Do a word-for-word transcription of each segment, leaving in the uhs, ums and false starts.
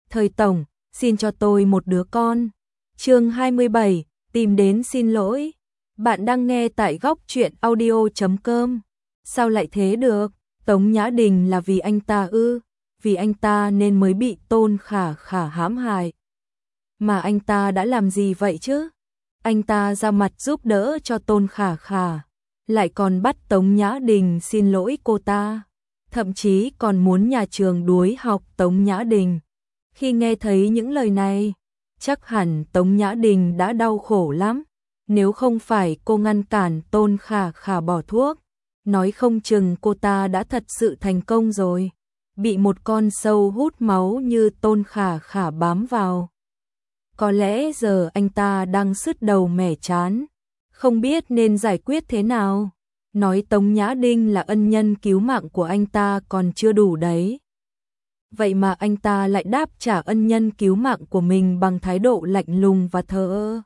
Thời tổng, xin cho tôi một đứa con. Chương hai mươi bảy, tìm đến xin lỗi. Bạn đang nghe tại góc truyện audio chấm com. Sao lại thế được? Tống Nhã Đình là vì anh ta ư? Vì anh ta nên mới bị Tôn Khả Khả hãm hại. Mà anh ta đã làm gì vậy chứ? Anh ta ra mặt giúp đỡ cho Tôn Khả Khả, lại còn bắt Tống Nhã Đình xin lỗi cô ta, thậm chí còn muốn nhà trường đuổi học Tống Nhã Đình. Khi nghe thấy những lời này, chắc hẳn Tống Nhã Đình đã đau khổ lắm. Nếu không phải cô ngăn cản Tôn Khả Khả bỏ thuốc, nói không chừng cô ta đã thật sự thành công rồi, bị một con sâu hút máu như Tôn Khả Khả bám vào. Có lẽ giờ anh ta đang sứt đầu mẻ trán, không biết nên giải quyết thế nào. Nói Tống Nhã Đình là ân nhân cứu mạng của anh ta còn chưa đủ đấy. Vậy mà anh ta lại đáp trả ân nhân cứu mạng của mình bằng thái độ lạnh lùng và thờ ơ.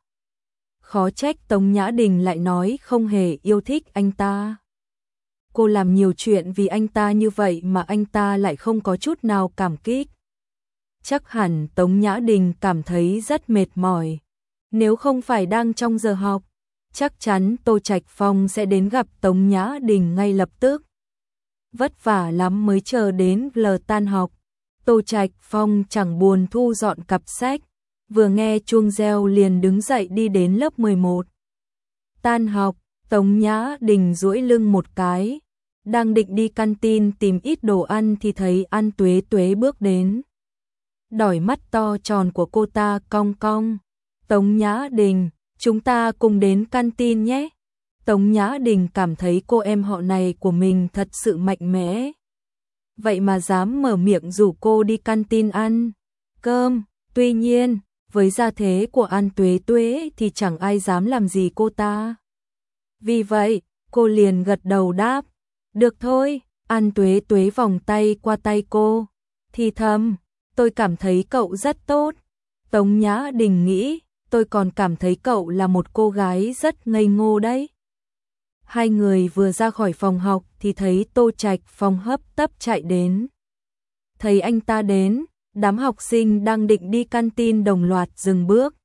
Khó trách Tống Nhã Đình lại nói không hề yêu thích anh ta. Cô làm nhiều chuyện vì anh ta như vậy mà anh ta lại không có chút nào cảm kích. Chắc hẳn Tống Nhã Đình cảm thấy rất mệt mỏi. Nếu không phải đang trong giờ học, chắc chắn Tô Trạch Phong sẽ đến gặp Tống Nhã Đình ngay lập tức. Vất vả lắm mới chờ đến giờ tan học. Tô Trạch Phong chẳng buồn thu dọn cặp sách, vừa nghe chuông reo liền đứng dậy đi đến lớp mười một. Tan học, Tống Nhã Đình duỗi lưng một cái, đang định đi canteen tìm ít đồ ăn thì thấy An Tuế Tuế bước đến. Đôi mắt to tròn của cô ta cong cong. Tống Nhã Đình, chúng ta cùng đến canteen nhé. Tống Nhã Đình cảm thấy cô em họ này của mình thật sự mạnh mẽ. Vậy mà dám mở miệng rủ cô đi canteen ăn cơm. Tuy nhiên, với gia thế của An Tuế Tuế thì chẳng ai dám làm gì cô ta. Vì vậy, cô liền gật đầu đáp. Được thôi. An Tuế Tuế vòng tay qua tay cô, thì thầm, tôi cảm thấy cậu rất tốt. Tống Nhã Đình nghĩ, tôi còn cảm thấy cậu là một cô gái rất ngây ngô đấy. Hai người vừa ra khỏi phòng học thì thấy Tô Trạch Phong hấp tấp chạy đến. Thấy anh ta đến, đám học sinh đang định đi canteen đồng loạt dừng bước.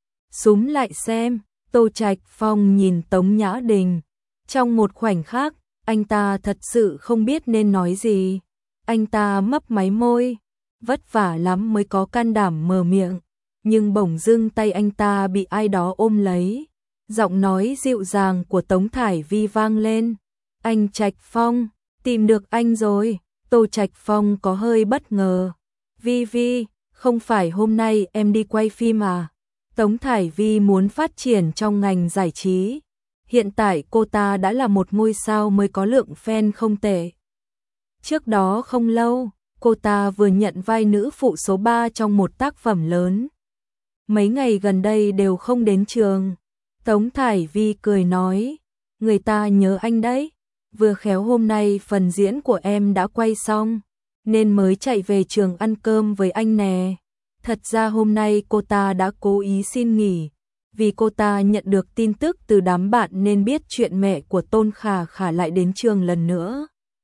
Súm lại xem. Tô Trạch Phong nhìn Tống Nhã Đình. Trong một khoảnh khắc, anh ta thật sự không biết nên nói gì. Anh ta mấp máy môi, vất vả lắm mới có can đảm mở miệng, nhưng bỗng dưng tay anh ta bị ai đó ôm lấy. Giọng nói dịu dàng của Tống Thải Vi vang lên. Anh Trạch Phong, tìm được anh rồi. Tô Trạch Phong có hơi bất ngờ. Vi Vi, không phải hôm nay em đi quay phim à? Tống Thải Vi muốn phát triển trong ngành giải trí. Hiện tại cô ta đã là một ngôi sao mới có lượng fan không tệ. Trước đó không lâu, cô ta vừa nhận vai nữ phụ số ba trong một tác phẩm lớn. Mấy ngày gần đây đều không đến trường. Tống Thải Vi cười nói, người ta nhớ anh đấy. Vừa khéo hôm nay phần diễn của em đã quay xong, nên mới chạy về trường ăn cơm với anh nè. Thật ra hôm nay cô ta đã cố ý xin nghỉ, vì cô ta nhận được tin tức từ đám bạn nên biết chuyện mẹ của Tôn Khả Khả lại đến trường lần nữa.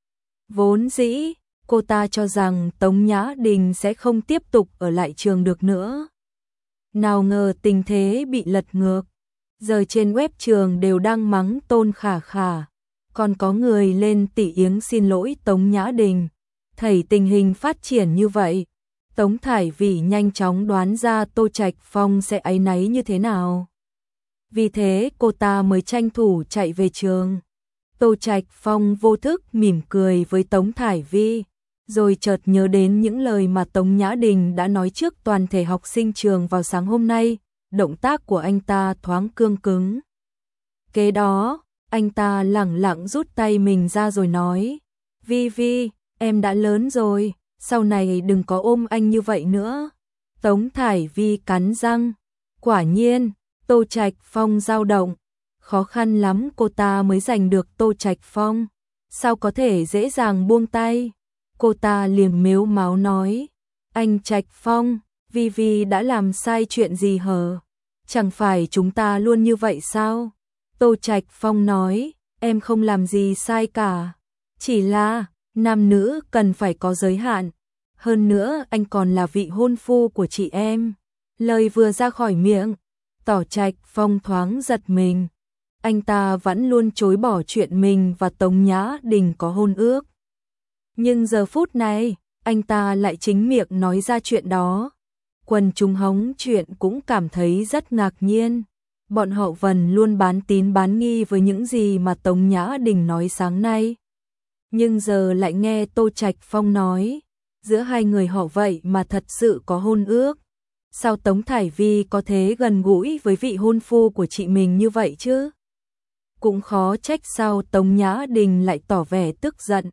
Vốn dĩ, cô ta cho rằng Tống Nhã Đình sẽ không tiếp tục ở lại trường được nữa. Nào ngờ tình thế bị lật ngược. Giờ trên web trường đều đang mắng Tôn Khả Khả, còn có người lên tỉ yếng xin lỗi Tống Nhã Đình. Thấy tình hình phát triển như vậy, Tống Thải Vi nhanh chóng đoán ra Tô Trạch Phong sẽ áy náy như thế nào. Vì thế cô ta mới tranh thủ chạy về trường. Tô Trạch Phong vô thức mỉm cười với Tống Thải Vi, rồi chợt nhớ đến những lời mà Tống Nhã Đình đã nói trước toàn thể học sinh trường vào sáng hôm nay. Động tác của anh ta thoáng cương cứng. Kế đó, anh ta lẳng lặng rút tay mình ra rồi nói, Vi Vi, em đã lớn rồi, sau này đừng có ôm anh như vậy nữa. Tống Thải Vi cắn răng. Quả nhiên, Tô Trạch Phong dao động. Khó khăn lắm cô ta mới giành được Tô Trạch Phong. Sao có thể dễ dàng buông tay? Cô ta liền mếu máo nói, anh Trạch Phong, Vi Vi đã làm sai chuyện gì hả? Chẳng phải chúng ta luôn như vậy sao? Tô Trạch Phong nói, em không làm gì sai cả. Chỉ là, nam nữ cần phải có giới hạn. Hơn nữa anh còn là vị hôn phu của chị em. Lời vừa ra khỏi miệng, Tỏ Trạch Phong thoáng giật mình. Anh ta vẫn luôn chối bỏ chuyện mình và Tống Nhã Đình có hôn ước. Nhưng giờ phút này, anh ta lại chính miệng nói ra chuyện đó. Quần chúng hóng chuyện cũng cảm thấy rất ngạc nhiên. Bọn họ Vân luôn bán tín bán nghi với những gì mà Tống Nhã Đình nói sáng nay. Nhưng giờ lại nghe Tô Trạch Phong nói, giữa hai người họ vậy mà thật sự có hôn ước. Sao Tống Thải Vi có thể gần gũi với vị hôn phu của chị mình như vậy chứ? Cũng khó trách sao Tống Nhã Đình lại tỏ vẻ tức giận.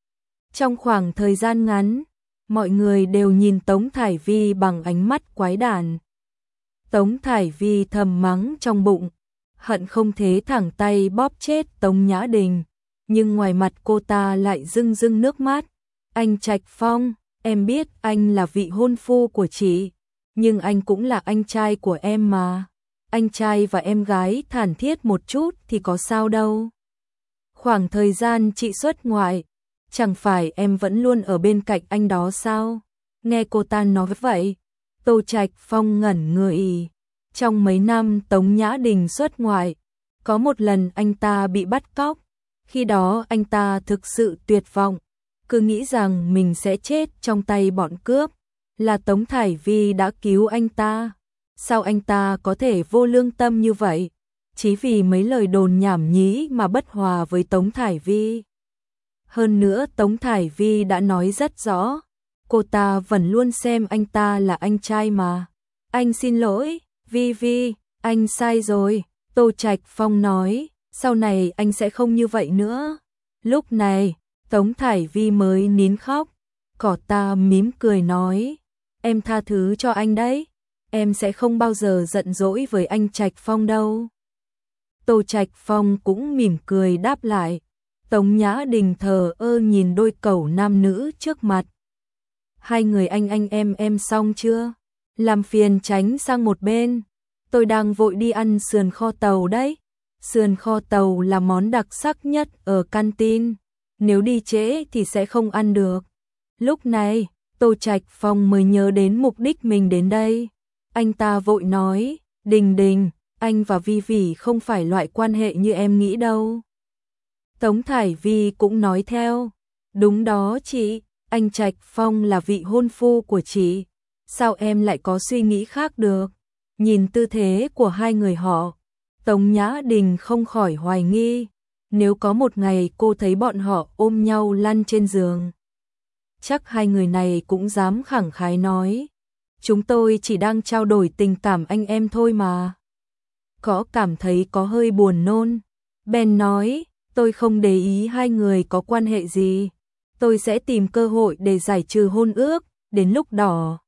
Trong khoảng thời gian ngắn, mọi người đều nhìn Tống Thải Vi bằng ánh mắt quái đản. Tống Thải Vi thầm mắng trong bụng, hận không thế thẳng tay bóp chết Tống Nhã Đình, nhưng ngoài mặt cô ta lại rưng rưng nước mắt. Anh Trạch Phong, em biết anh là vị hôn phu của chị, nhưng anh cũng là anh trai của em mà. Anh trai và em gái thản thiết một chút thì có sao đâu. Khoảng thời gian chị xuất ngoại, chẳng phải em vẫn luôn ở bên cạnh anh đó sao? Nghe cô ta nói vậy, Tô Trạch Phong ngẩn người. Trong mấy năm Tống Nhã Đình xuất ngoại, có một lần anh ta bị bắt cóc. Khi đó anh ta thực sự tuyệt vọng, cứ nghĩ rằng mình sẽ chết trong tay bọn cướp. Là Tống Thải Vi đã cứu anh ta. Sao anh ta có thể vô lương tâm như vậy? Chỉ vì mấy lời đồn nhảm nhí mà bất hòa với Tống Thải Vi. Hơn nữa Tống Thải Vi đã nói rất rõ, cô ta vẫn luôn xem anh ta là anh trai mà. Anh xin lỗi, Vi Vi, anh sai rồi. Tô Trạch Phong nói, sau này anh sẽ không như vậy nữa. Lúc này, Tống Thải Vi mới nín khóc. Cỏ ta mím cười nói, em tha thứ cho anh đấy. Em sẽ không bao giờ giận dỗi với anh Trạch Phong đâu. Tô Trạch Phong cũng mỉm cười đáp lại. Tống Nhã Đình thờ ơ nhìn đôi cẩu nam nữ trước mặt. Hai người anh anh em em xong chưa? Làm phiền tránh sang một bên. Tôi đang vội đi ăn sườn kho tàu đấy. Sườn kho tàu là món đặc sắc nhất ở canteen. Nếu đi trễ thì sẽ không ăn được. Lúc này, Tô Trạch Phong mới nhớ đến mục đích mình đến đây. Anh ta vội nói, Đình Đình, anh và Vi Vi không phải loại quan hệ như em nghĩ đâu. Tống Thải Vi cũng nói theo, đúng đó chị, anh Trạch Phong là vị hôn phu của chị. Sao em lại có suy nghĩ khác được? Nhìn tư thế của hai người họ, Tống Nhã Đình không khỏi hoài nghi. Nếu có một ngày cô thấy bọn họ ôm nhau lăn trên giường, chắc hai người này cũng dám khẳng khái nói, chúng tôi chỉ đang trao đổi tình cảm anh em thôi mà. Có cảm thấy có hơi buồn nôn. Ben nói, tôi không để ý hai người có quan hệ gì. Tôi sẽ tìm cơ hội để giải trừ hôn ước, đến lúc đó.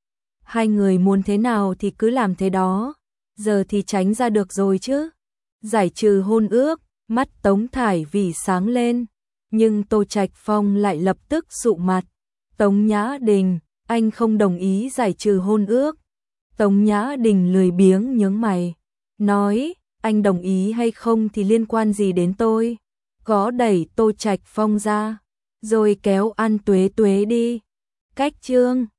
Hai người muốn thế nào thì cứ làm thế đó. Giờ thì tránh ra được rồi chứ. Giải trừ hôn ước, mắt Tống Thải Vi sáng lên. Nhưng Tô Trạch Phong lại lập tức sụ mặt. Tống Nhã Đình, anh không đồng ý giải trừ hôn ước. Tống Nhã Đình lười biếng nhướng mày. Nói, anh đồng ý hay không thì liên quan gì đến tôi. Gõ đẩy Tô Trạch Phong ra, rồi kéo An Tuế Tuế đi. Cách chương